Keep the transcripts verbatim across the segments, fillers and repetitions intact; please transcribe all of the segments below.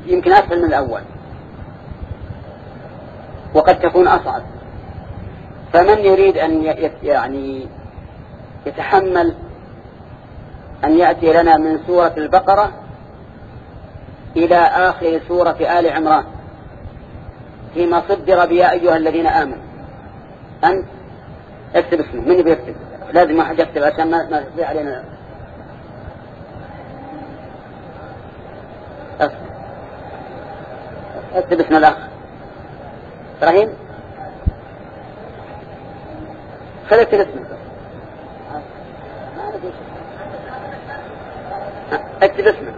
يمكن أسهل من الأول وقد تكون أصعب. فمن يريد أن يعني يتحمل أن يأتي لنا من سورة البقرة إلى آخر سورة آل عمران فيما صدر بيا أيها الذين آمنوا، أنت اكتب اسمه. من بيكتب؟ لازم واحد يكتب عشان ما يضيع علينا. اكتب اسم الأخ إبراهيم. خلي اكتب اسمه. اكتب اسمه.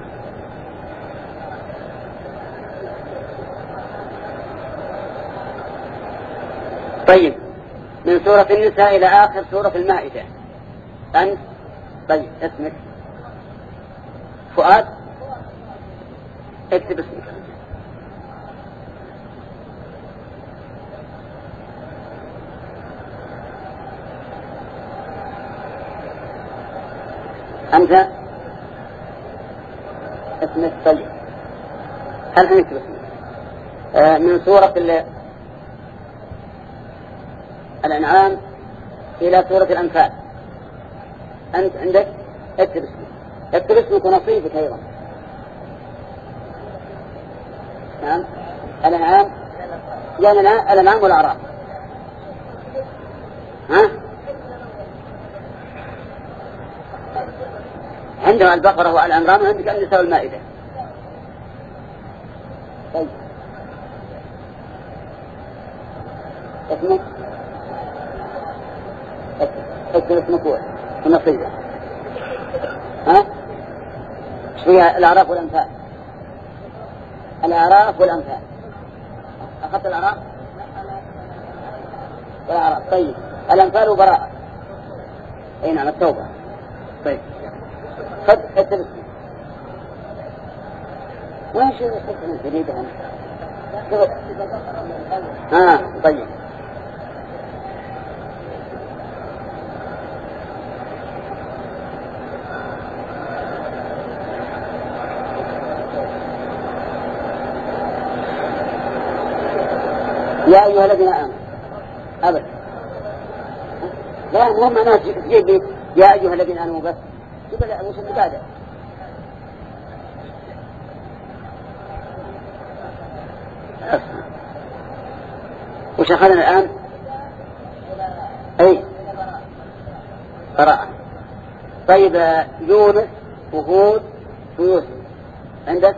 طيب، من سورة النساء إلى آخر سورة المائدة. أنت طيب اسمك فؤاد، اكتب اسمك. أنت اسمك طيب. هل حنكتب اسمك؟ آه من سورة الأنعام إلى سورة الأنفال. أنت عندك اكتب اسمك. اكتب اسمك ونصيبك أيضا. نعم الأنعام، يعني الأنعام والأعراف. ها عندنا البقرة والأنعام، وعندك النساء والمائدة. طيب اسمك اكتب اسمك ونصيبك. ها ايش فيها؟ الأعراف والأنفال. الأعراف والأنفال. أخذت الأعراف والأعراف. طيب الأنفال وبراءة. أي نعم التوبة. طيب خذ اكتب اسمك. وين شو اسمك جديدة هنا؟ ها طيب يا أيها الذين آمنوا. أبدا لا مهم أنا تجيب لي يا أيها الذين آمنوا بس. شوف وش المقادة. وش أخذنا الآن؟ أي براءة. طيب يونس وهود ويوسف عندك؟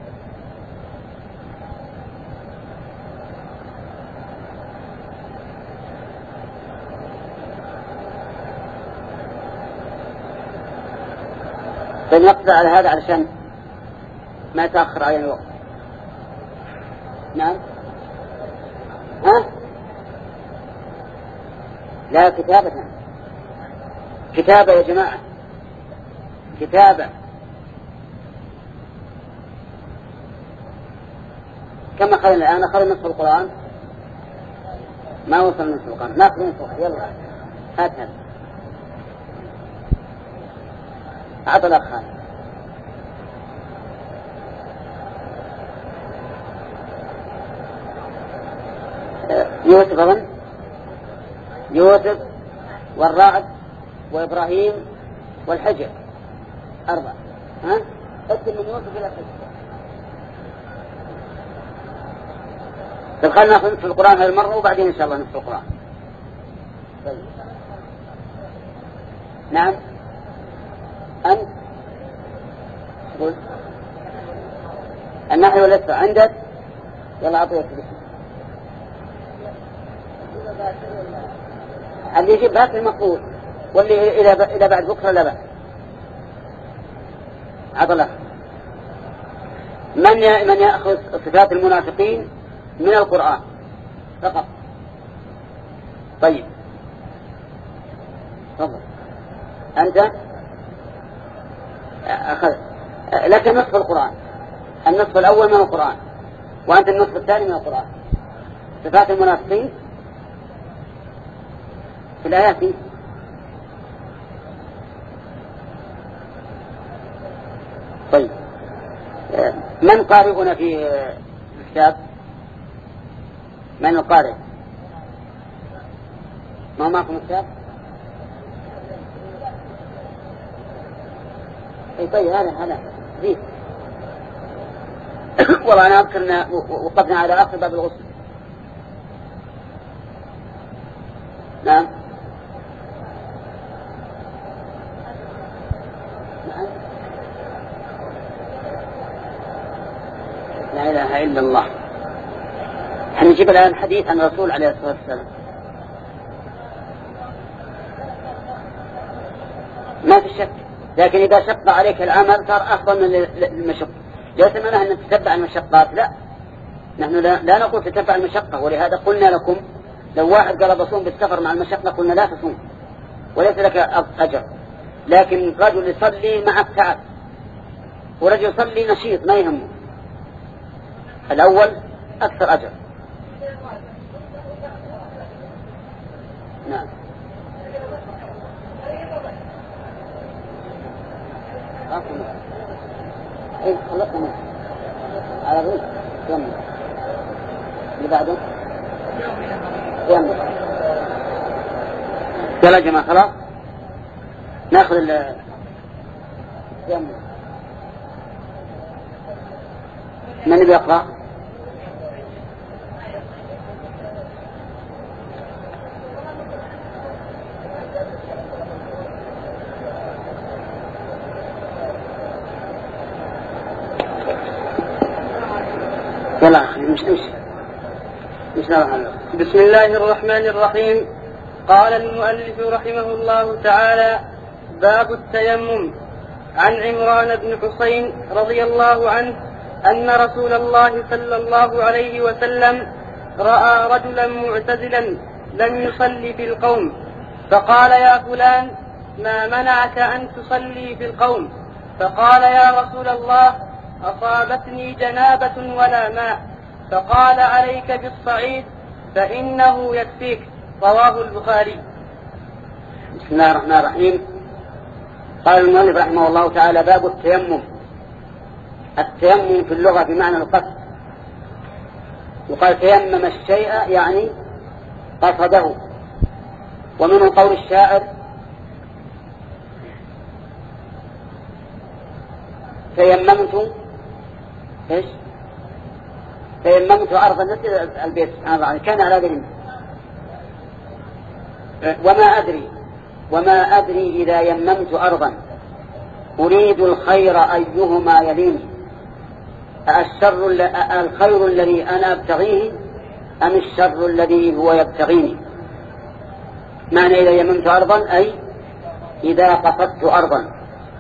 فنقطع على هذا علشان ما تأخر علينا الوقت. نعم ها لا كتابة. كتابة يا جماعة، كتابة. كم أخذنا الآن؟ أخذنا نصف القرآن. ما وصل نصف القرآن. ناخذ نصف. يلا هات هذا. أعطى الأخ هذا. يوسف أظن يوسف والرعد وإبراهيم والحجر أربعة. ها اكتب من يوسف إلى الحجر. طيب خلنا ناخذ نصف القرآن هذه المرة وبعدين إن شاء الله نصف القرآن. طيب نعم أنت تقول النحو والإسراء عندك. يلا أعطيك بسم. اللي يجيب بات المقبول، واللي إلى إلى بعد بكرة لا بأس. عضلة. من من يأخذ صفات المنافقين من القرآن فقط؟ طيب تفضل. أنت أخذ لك نصف القرآن. النصف الأول من القرآن وأنت النصف الثاني من القرآن. صفات المنافقين في الآيات. طيب من قارئنا في الكتاب؟ من القارئ؟ ما معكم الكتاب؟ اي طيب هذا هذا زيد. والله انا اذكر ان وقفنا على اخر باب الغسل. نعم نعم لا اله الا الله. حنجيب الان حديث عن الرسول عليه الصلاه والسلام. ما في شك، لكن إذا شق عليك العمل صار أفضل من المشقة. ليس معناه أن تتبع المشقات، لا، نحن لا, لا نقول تتبع المشقة، ولهذا قلنا لكم لو واحد قال بصوم بالسفر مع المشقة قلنا لا تصوم وليس لك أجر. لكن رجل يصلي مع التعب ورجل يصلي نشيط ما يهمه، الأول أكثر أجر. نعم ايه خلصنا على غير يوم اللي بعده يوم. يلا يا جماعة خلاص ناخذ ال يوم. من بيقرأ؟ يلا مش مش مش بسم الله الرحمن الرحيم. قال المؤلف رحمه الله تعالى: باب التيمم. عن عمران بن حسين رضي الله عنه أن رسول الله صلى الله عليه وسلم رأى رجلا معتزلا لم يصلي في القوم، فقال: يا فلان، ما منعك أن تصلي في القوم؟ فقال: يا رسول الله، أصابتني جنابة ولا ماء. فقال: عليك بالصعيد فإنه يكفيك. رواه البخاري. بسم الله الرحمن الرحيم. قال المؤلف رحمه الله تعالى: باب التيمم. التيمم في اللغة بمعنى القصد، وقال تيمم الشيء يعني قصده. ومنه قول الشاعر: تيممت ايش تيممت أرضا مثل البيت سبحان الله، كان على ذلك. وما أدري وما أدري إذا يممت أرضا أريد الخير أيهما يليني، الشر الخير الذي أنا أبتغيه أم الشر الذي هو يبتغيني. معنى إذا يممت أرضا أي إذا قصدت أرضا.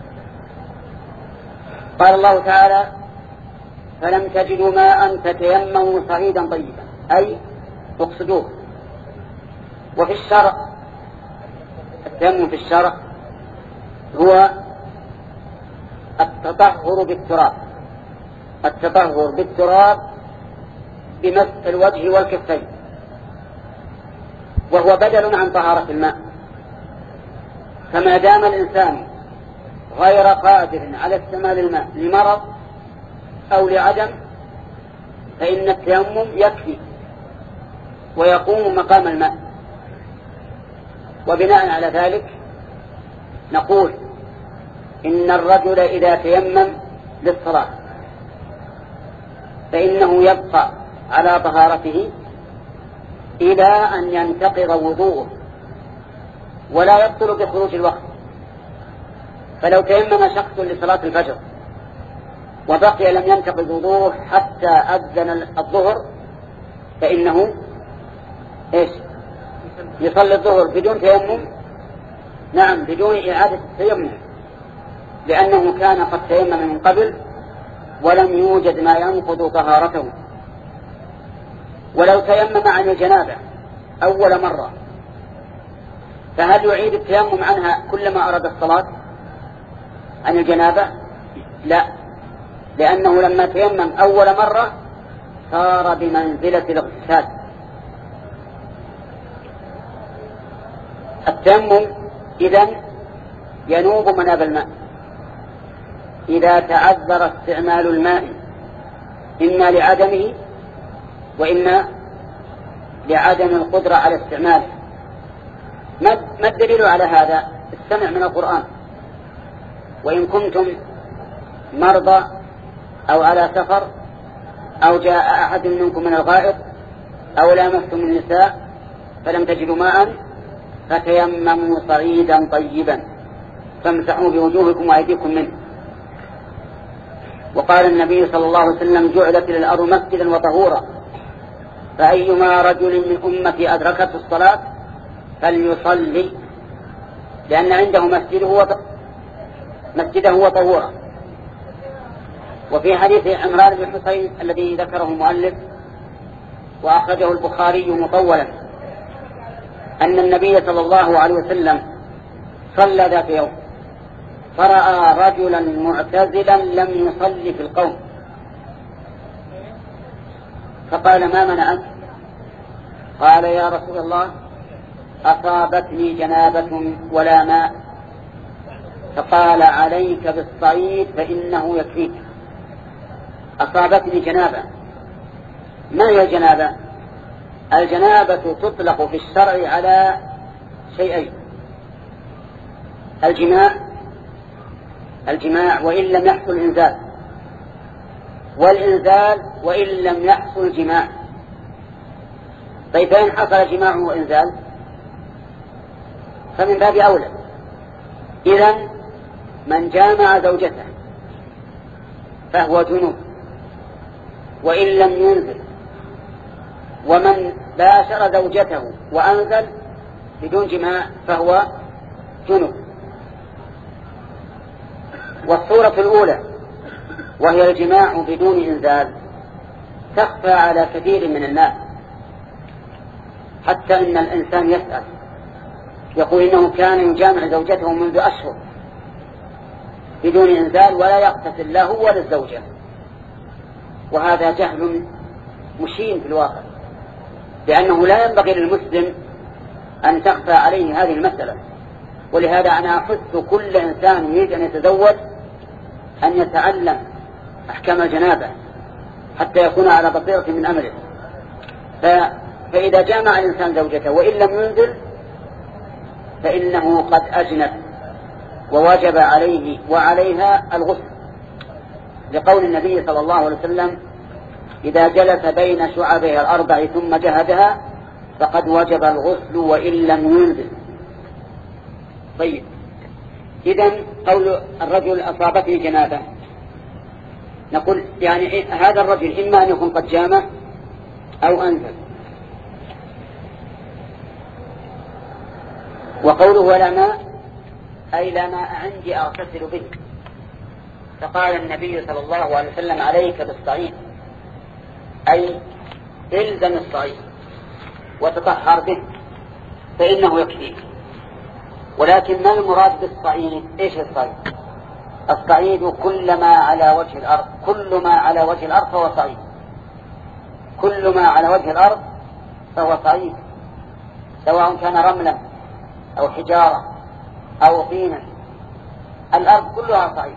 قال الله تعالى: فلم تجدوا ماء فتيمموا صعيدا طيبا، أي اقصدوه. وفي الشرع التيمم في الشرع هو التطهر بالتراب، التطهر بالتراب بمسح الوجه والكفين، وهو بدل عن طهارة الماء. فما دام الإنسان غير قادر على استعمال الماء لمرض أو لعدم فإن التيمم يكفي ويقوم مقام الماء. وبناء على ذلك نقول إن الرجل إذا تيمم للصلاة فإنه يبقى على طهارته إلى أن ينتقض وضوءه ولا يبطل بخروج الوقت. فلو تيمم شخص لصلاة الفجر وبقي لم ينتقض وضوءه حتى أذن الظهر فإنه إيش يصلي الظهر بدون تيمم، نعم بدون إعادة التيمم، لأنه كان قد تيمم من قبل ولم يوجد ما ينقض طهارته. ولو تيمم عن الجنابة أول مرة فهل يعيد التيمم عنها كلما أراد الصلاة عن الجنابة؟ لا، لأنه لما تيمم أول مرة صار بمنزلة الاغتسال. التيمم إذن ينوب مناب الماء، إذا تعذر استعمال الماء إما لعدمه وإما لعدم القدرة على استعماله. ما الدليل على هذا؟ استمع من القرآن: وإن كنتم مرضى أو على سفر أو جاء أحد منكم من الغائط أو لامستم النساء فلم تجدوا ماء فتيمموا صعيدا طيبا فامسحوا بوجوهكم وأيديكم منه. وقال النبي صلى الله عليه وسلم: جعلت للأرض مسجدا وطهورا، فأيما رجل من أمتي أدركته الصلاة فليصلي، لأن عنده مسجده مسجده وطهورا. وفي حديث عمران بن حسين الذي ذكره المؤلف وأخرجه البخاري مطولا أن النبي صلى الله عليه وسلم صلى ذات يوم فرأى رجلا معتزلا لم يصلي في القوم، فقال: ما منعك؟ قال: يا رسول الله، أصابتني جنابة ولا ماء. فقال: عليك بالصعيد فإنه يكفيك. أصابتني جنابة. ما هي الجنابة؟ الجنابة تطلق في الشرع على شيئين: الجماع الجماع وإن لم يحصل إنزال، والإنزال وإن لم يحصل جماع. طيب فإن حصل جماع وإنزال فمن باب أولى. إذن من جامع زوجته فهو جنوب وإن لم ينزل، ومن باشر زوجته وأنزل بدون جماع فهو جنوب. والصورة الأولى وهي الجماع بدون إنزال تخفى على كثير من الناس، حتى إن الإنسان يسأل يقول إنه كان يجامع زوجته منذ أشهر بدون إنزال ولا يغتسل له ولا الزوجة، وهذا جهل مشين في الواقع، لأنه لا ينبغي للمسلم أن تخفى عليه هذه المسألة. ولهذا أنا أحث كل إنسان يريد أن يتزوج أن يتعلم أحكام الجنابة حتى يكون على بصيرة من أمره. فإذا جامع الإنسان زوجته وإن لم ينزل فإنه قد أجنب ووجب عليه وعليها الغسل، لقول النبي صلى الله عليه وسلم: إذا جلس بين شعبها الأربع ثم جهدها فقد وجب الغسل وإن لم ينزل. طيب، إذن قول الرجل أصابته جنابة، نقول يعني هذا الرجل إما أن يكون قد جامع أو أنزل. وقوله ولا ماء أي لا ماء عندي أغتسل به، فقال النبي صلى الله عليه وسلم: عليك بالصعيد، أي إلزم الصعيد وتطهر به فإنه يكفيك. ولكن ما المراد بالصعيد؟ إيش الصعيد؟ الصعيد كل ما على وجه الأرض، كل ما على وجه الأرض فهو صعيد، كل ما على وجه الأرض فهو صعيد، سواء كان رملا أو حجارة أو طينا، الأرض كلها صعيد،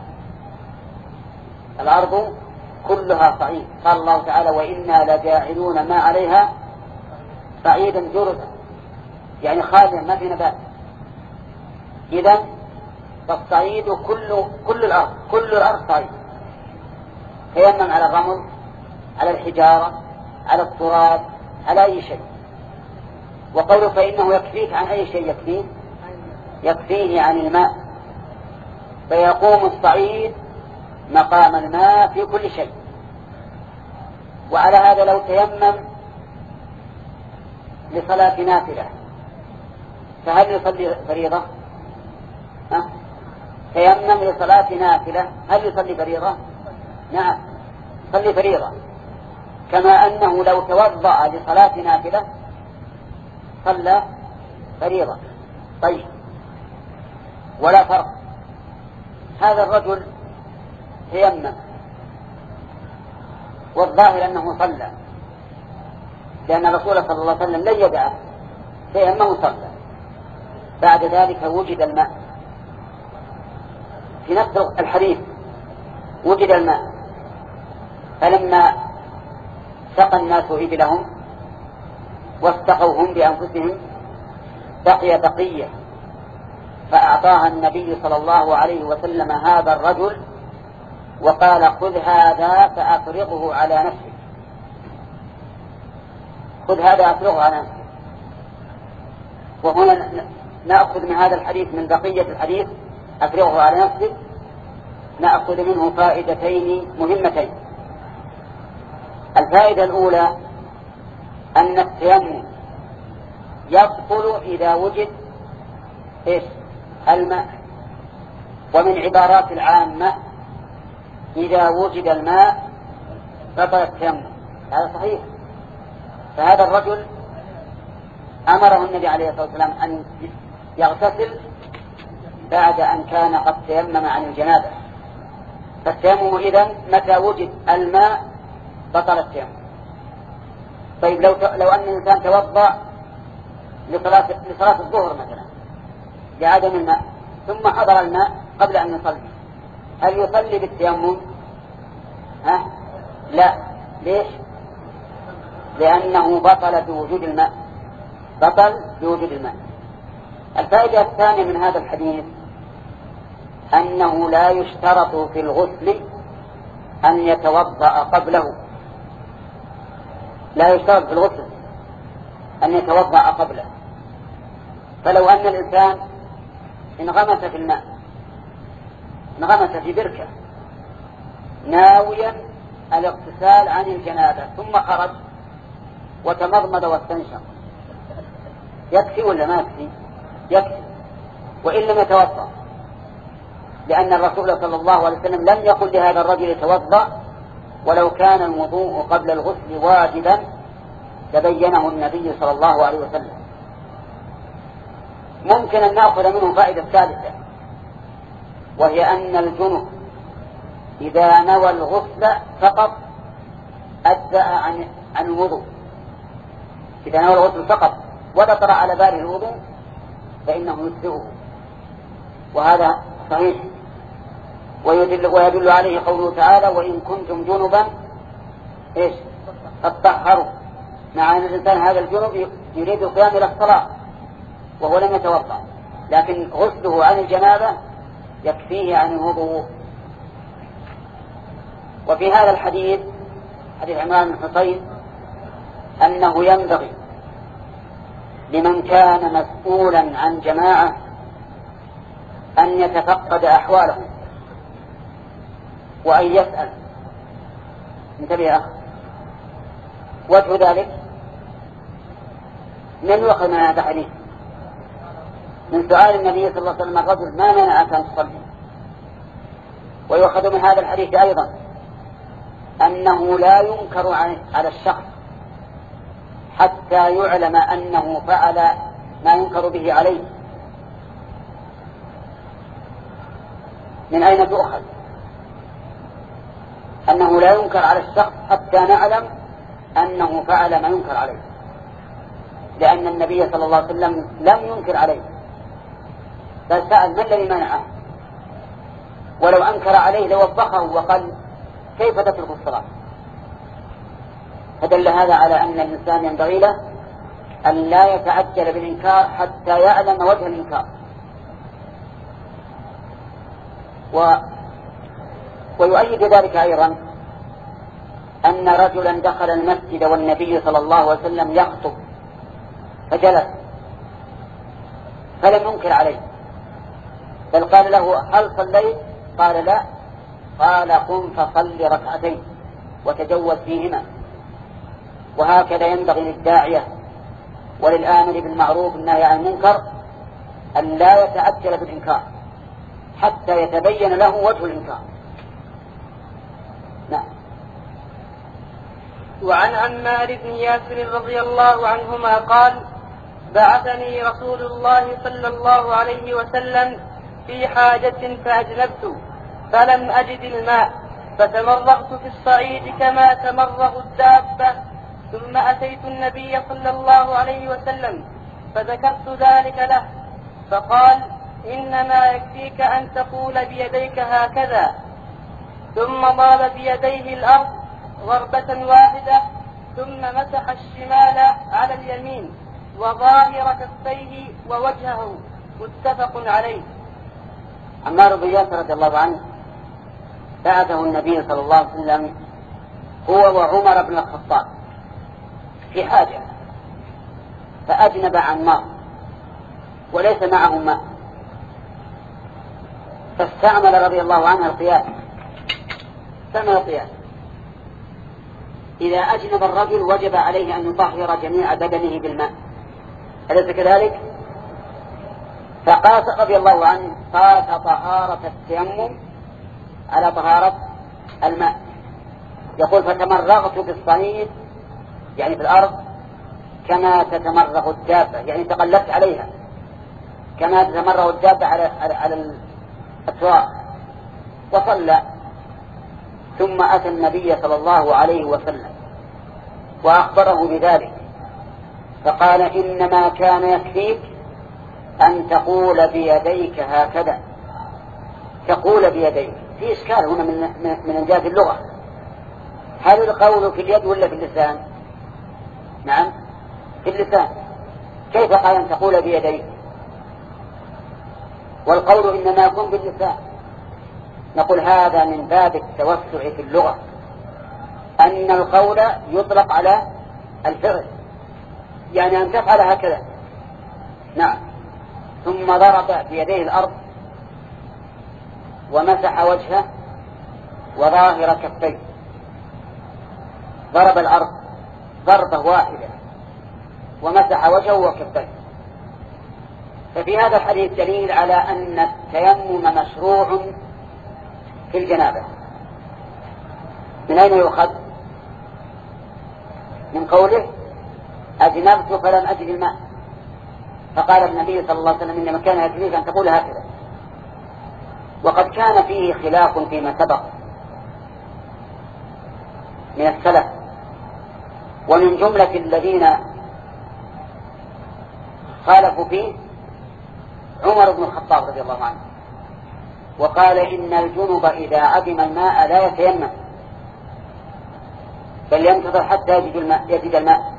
الأرض كلها صعيد. قال الله تعالى: وإنا لجاعلون ما عليها صعيدا جرزا، يعني خاليا ما في نبات. إذن فالصعيد كل كل الأرض، كل الأرض صعيد، تيمم على الرمل، على الحجارة، على التراب، على أي شيء. وقوله فإنه يكفيك عن أي شيء يكفيه؟ يكفيه عن الماء، فيقوم الصعيد مقام الماء في كل شيء. وعلى هذا لو تيمم لصلاة نافلة فهل يصلي فريضة؟ ها؟ تيمم لصلاة نافلة هل يصلي فريضة؟ نعم، يصلي فريضة، كما أنه لو توضأ لصلاة نافلة صلى فريضة. طيب، ولا فرق. هذا الرجل تيمم والظاهر أنه صلى، لأن الرسول صلى الله عليه وسلم لن يدعه، تيمم صلى. بعد ذلك وجد الماء. في نفس الحديث وجد الماء، فلما سقى الناس إبلهم واستقوا هم بأنفسهم بقي بقية، فأعطاها النبي صلى الله عليه وسلم هذا الرجل وقال خذ هذا فأفرغه على نفسك، خذ هذا أفرغه على نفسك. وهنا نأخذ من هذا الحديث، من بقية الحديث أفرغه على نفسك، نأخذ منه فائدتين مهمتين. الفائدة الأولى أن التيمم يبطل إذا وجد إيش؟ الماء. ومن عبارات العامة إذا وجد الماء بطل التيمم، هذا صحيح. فهذا الرجل أمره النبي عليه الصلاة والسلام أن يغتسل بعد أن كان قد تيمم عن الجنابة، فالتيمم إذن متى وجد الماء بطل التيمم. طيب لو لو أن الإنسان توضأ لصلاة لصلاة الظهر مثلا بعدم الماء ثم حضر الماء قبل أن يصلي، هل يصلي بالتيمم؟ ها؟ لا. ليش؟ لأنه بطل بوجود الماء، بطل بوجود الماء. الفائدة الثانية من هذا الحديث أنه لا يشترط في الغسل أن يتوضأ قبله، لا يشترط في الغسل أن يتوضأ قبله. فلو أن الإنسان انغمس في الماء، انغمس في بركة ناويا الاغتسال عن الجنابة ثم خرج وتمضمض واستنشق، يكفي ولا ما يكفي؟ يكفي، وإن لم يتوضأ، لأن الرسول صلى الله عليه وسلم لم يقل لهذا الرجل يتوضأ، ولو كان الوضوء قبل الغسل واجبا تبينه النبي صلى الله عليه وسلم. ممكن أن نأخذ منه فائدة ثالثة، وهي أن الجنب إذا نوى الغسل فقط أجزأ عن عن الوضوء، إذا نوى الغسل فقط وذكر على باله الوضوء فإنه يجزئه، وهذا صحيح. ويدل, ويدل عليه قوله تعالى وإن كنتم جنبا إيش فطهروا، مع أن الإنسان هذا الجنب يريد القيام إلى الصلاة وهو لم يتوضأ، لكن غسله عن الجنابة يكفيه عن الوضوء. وفي هذا الحديث حديث عمران بن حصين أنه ينبغي لمن كان مسؤولا عن جماعة أن يتفقد أحوالهم وأن يسأل. انتبه يا أخي، وجه ذلك من يؤخذ من هذا الحديث من سؤال النبي صلى الله عليه وسلم الرجل ما منعك أن تصلي. ويؤخذ من هذا الحديث أيضا أنه لا ينكر على الشخص حتى يعلم أنه فعل ما ينكر به عليه. من أين تؤخذ؟ أنه لا ينكر على الشخص حتى نعلم أنه فعل ما ينكر عليه، لأن النبي صلى الله عليه وسلم لم ينكر عليه بل سأل ما الذي منعه، ولو أنكر عليه لوبخه وقال كيف تترك الصلاة. فدل هذا على أن الإنسان ينبغي له أن لا يتعجل بالإنكار حتى يعلم وجه الإنكار. و... ويؤيد ذلك أيضا أن رجلا دخل المسجد والنبي صلى الله عليه وسلم يخطب فجلس فلم ينكر عليه، بل قال له هل صليت؟ قال لا. قال قم فصل ركعتين وتجوز فيهما. وهكذا ينبغي للداعية وللآمر بالمعروف والنهي عن المنكر أن لا يتعجل بالإنكار حتى يتبين له وجه الإنكار. نعم. وعن عمار بن ياسر رضي الله عنهما قال بعثني رسول الله صلى الله عليه وسلم في حاجة فأجنبت فلم أجد الماء فتمرغت في الصعيد كما تمرغ الدابة، ثم أتيت النبي صلى الله عليه وسلم فذكرت ذلك له فقال إنما يكفيك أن تقول بيديك هكذا. ثم ضرب بيديه الأرض ضربة واحدة ثم مسح الشمال على اليمين وظاهر كفيه ووجهه. متفق عليه. عمار بن ياسر رضي الله عنه بعثه النبي صلى الله عليه وسلم هو وعمر بن الخطاب في حاجة، فأجنب عمار وليس معه ماء، فاستعمل رضي الله عنه القياس. كما القياس إذا أجنب الرجل وجب عليه أن يطهر جميع بدنه بالماء، أليس كذلك؟ فقاس رضي الله عنه قاس طهارة التيمم على طهارة الماء. يقول فتمرغت في الصعيد يعني في الأرض كما تتمرغ الدابة، يعني تقلبت عليها كما تتمرغ الدابة على, على, على التراب، وصلى. ثم أتى النبي صلى الله عليه وسلم وأخبره بذلك، فقال إنما كان يكفيك أن تقول بيديك هكذا، تقول بيديك. في إشكال هنا من, من جهة اللغة، هل القول في اليد ولا في اللسان؟ نعم في اللسان. كيف قال أن تقول بيديك والقول إنما يكون باللسان؟ نقول هذا من باب التوسع في اللغة، أن القول يطلق على الفعل، يعني أن تفعل هكذا. نعم. ثم ضرب بيديه الأرض ومسح وجهه وظاهر كفيه. ضرب الأرض ضربة واحدة ومسح وجهه وكفيه. ففي هذا الحديث دليل على أن التيمم مشروع في الجنابة. من أين يؤخذ؟ من قوله أجنبت فلم أجد الماء، فقال النبي صلى الله عليه وسلم إنما كان يكفيك أن تقول هكذا. وقد كان فيه خلاف فيما سبق من السلف، ومن جملة الذين خالفوا فيه عمر بن الخطاب رضي الله عنه، وقال إن الجنب إذا عدم الماء لا يتيمم بل ينتظر حتى يجد الماء, يجد الماء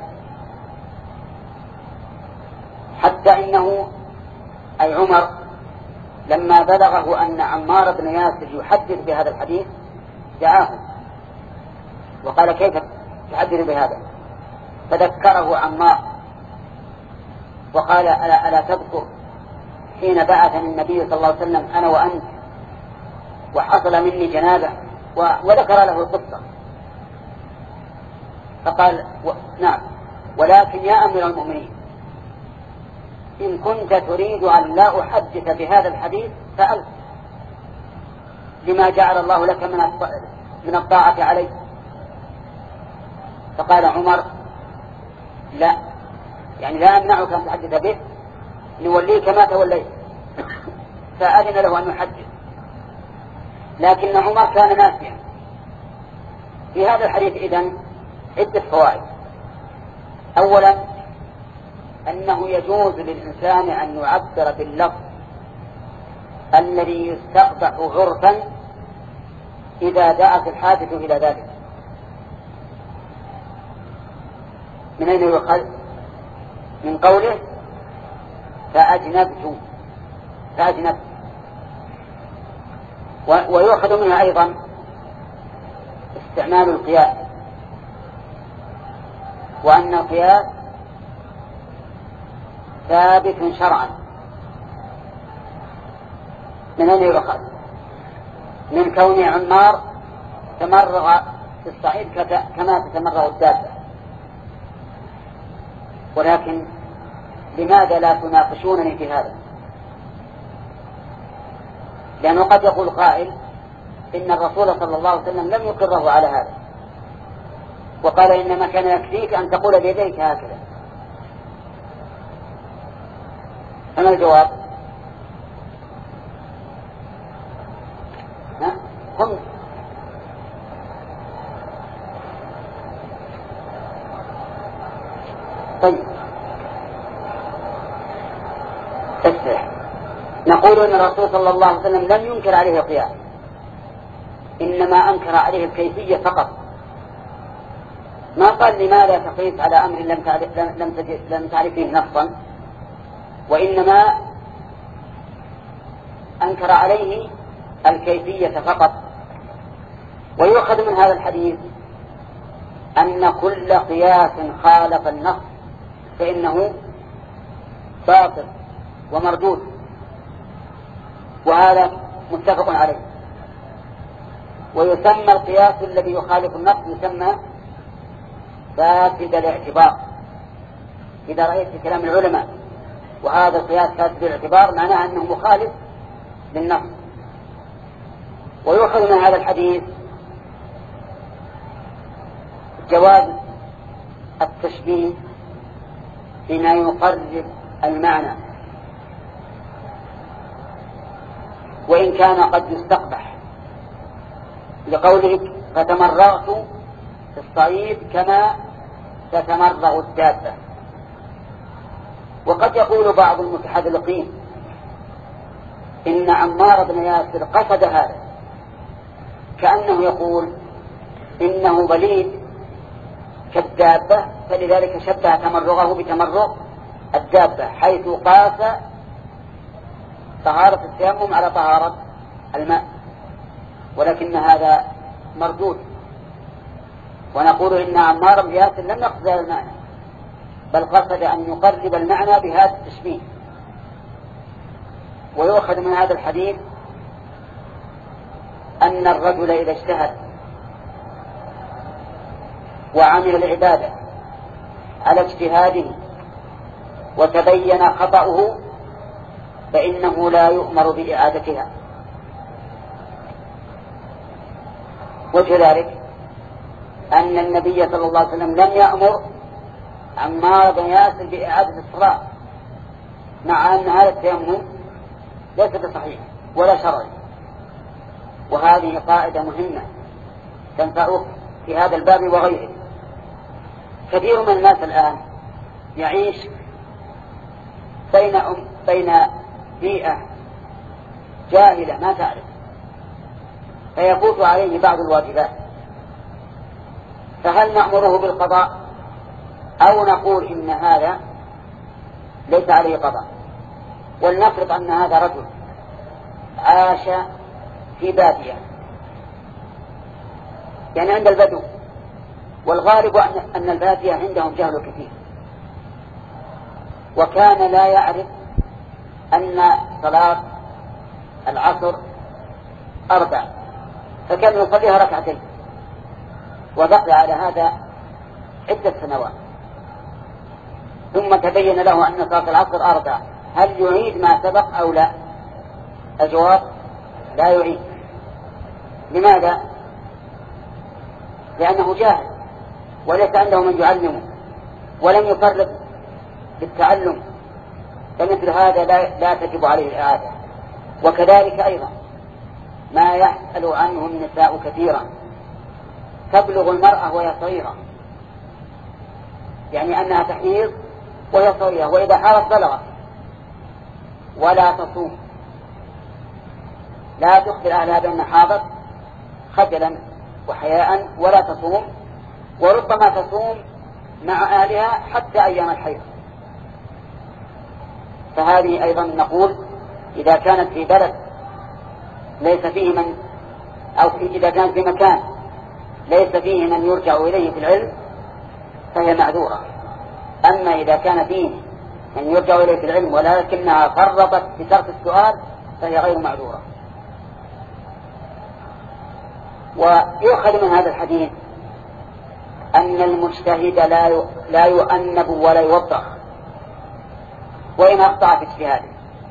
حتى إنه أي عمر لما بلغه أن عمار بن ياسر يحدث بهذا الحديث دعاه وقال كيف تحدث بهذا؟ فذكره عمار وقال ألا, ألا تذكر حين بعثني النبي صلى الله عليه وسلم أنا وأنت وحصل مني جنابة، وذكر له القصة. فقال و... نعم ولكن يا أمير المؤمنين إن كنت تريد أن لا أحدث بهذا الحديث فألت لما جعل الله لك من من الطاعة عليه. فقال عمر لا، يعني لا أمنعك أن تحدث به، نوليك ما توليت. فأذن له أن يحدث، لكن عمر كان ناسيا. في هذا الحديث إذن عدة فوائد. أولا أنه يجوز للإنسان أن يعبر باللفظ الذي يستقبح عرفا إذا دعت الحادث إلى ذلك. من أين يؤخذ؟ من قوله فأجنبت فأجنبت. ويؤخذ منها أيضا استعمال القياس، وأن القياس ثابت شرعا. من أين يؤخذ؟ من كون عمار تمرغ في الصعيد كما تتمرغ الدابة. ولكن لماذا لا تناقشونني في هذا؟ لأنه قد يقول قائل إن الرسول صلى الله عليه وسلم لم يقره على هذا، وقال إنما كان يكفيك أن تقول بيديك هكذا. فما الجواب؟ ها؟ قم. طيب اسمع، نقول إن الرسول صلى الله عليه وسلم لم ينكر عليه القياس، إنما أنكر عليه الكيفية فقط، ما قال لماذا تقيس على أمر لم تعرف لم لم تعرفه نصا، وإنما أنكر عليه الكيفية فقط. ويؤخذ من هذا الحديث أن كل قياس خالف النص فإنه باطل ومردود، وهذا متفق عليه. ويسمى القياس الذي يخالف النص يسمى فاسد الاعتبار إذا رأيت في كلام العلماء وهذا القياس فاسد الاعتبار معناه أنه مخالف للنص. ويؤخذ من هذا الحديث جواز التشبيه بما يقرب المعنى وإن كان قد يستقبح، لقولك فتمرغت في الصعيد كما تتمرغ الدابة. وقد يقول بعض المتحذلقين إن عمار بن ياسر قصد هذا، كأنه يقول إنه بليد كالدابة فلذلك شبه تمرغه بتمرغ الدابة، حيث قاس طهارة التيمم على طهارة الماء. ولكن هذا مردود، ونقول إن عمار بن ياسر لم يقصد هذا المعنى، بل قصد أن يقرب المعنى بهذا التشبيه. ويؤخذ من هذا الحديث أن الرجل إذا اجتهد وعمل العبادة على اجتهاده وتبين خطأه فإنه لا يؤمر بإعادتها. وكذلك أن النبي صلى الله عليه وسلم لم يأمر عمار بن ياسر بإعادة الصلاة، مع أن هذا التيمم ليس بصحيح ولا شرعي. وهذه قاعدة مهمة تنفعك في هذا الباب وغيره. كثير من الناس الآن يعيش بين أم بين بيئة جاهلة ما تعرف، فيفوت عليه بعض الواجبات، فهل نأمره بالقضاء أو نقول إن هذا ليس عليه قضاء؟ ولنفرض أن هذا رجل عاش في بادية، يعني عند البدو، والغالب أن البادية عندهم جهل كثير، وكان لا يعرف أن صلاة العصر أربع، فكان يصليها ركعتين، وبقي على هذا عدة سنوات، ثم تبين له أن صلاة العصر أربع، هل يعيد ما سبق أو لا؟ الجواب لا يعيد. لماذا؟ لأنه جاهل وليس عنده من يعلمه ولم يفرط بالتعلم، فمثل هذا لا, لا تجب عليه الإعادة. وكذلك أيضا ما يسأل عنه النساء كثيرا، تبلغ المرأة وهي صغيرة، يعني أنها تحيض وهي صغيرة، وإذا حارت بلغت ولا تصوم، لا تخبر أهلها بأن حاضت خجلا وحياء ولا تصوم، وربما تصوم مع أهلها حتى أيام الحيض. فهذه أيضا نقول إذا كانت في بلد ليس فيه من، أو إذا كانت في مكان ليس فيه من يرجع إليه في العلم فهي معذورة. أما إذا كان فيه من يرجع إليه في العلم ولكنها فرطت في ترك السؤال فهي غير معذورة. ويؤخذ من هذا الحديث أن المجتهد لا لا يؤنب ولا يوضح وإن أخطأ في اجتهاده.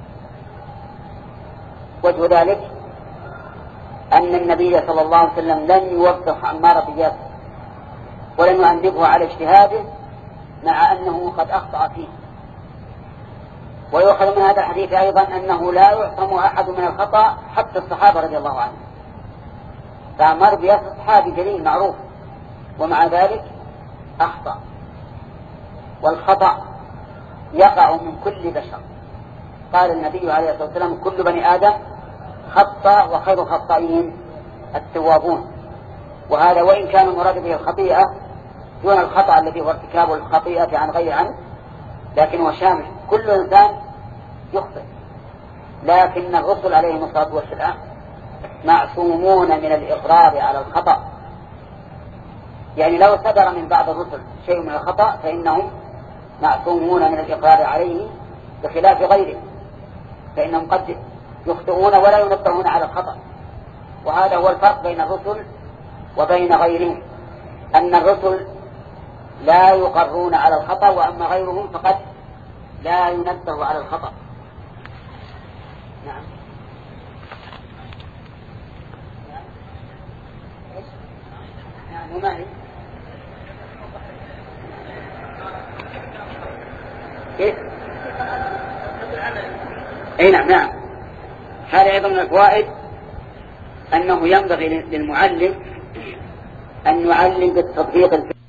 وجه ذلك أن النبي صلى الله عليه وسلم لم يوضح عمار بن ياسر ولم يؤنبه على اجتهاده مع أنه قد أخطأ فيه. ويؤخذ من هذا الحديث أيضا أنه لا يعصم أحد من الخطأ حتى الصحابة رضي الله عنهم، فعمار بن ياسر صحابي جليل معروف ومع ذلك أخطأ، والخطأ يقع من كل بشر. قال النبي عليه الصلاة والسلام كل بني آدم خطأ وخير الخطائين التوابون، وهذا وإن كان المراد به الخطيئة دون الخطأ الذي هو ارتكاب الخطيئة عن غير عمد، لكنه شامل كل إنسان يخطئ. لكن الرسل عليهم الصلاة والسلام معصومون من الإقرار على الخطأ، يعني لو صدر من بعض الرسل شيء من الخطأ فإنهم معصومون من الإقرار عليه، بخلاف غيره فإنهم قد يخطئون ولا ينبهون على الخطأ. وهذا هو الفرق بين الرسل وبين غيرهم، أن الرسل لا يقرون على الخطأ، وأما غيرهم فقد لا ينبه على الخطأ. نعم. نعم. وما هي؟ كيف؟ اي نعم. نعم. هذا ايضا من الفوائد أنه ينبغي للمعلم أن يعلم بالتطبيق الفعلي.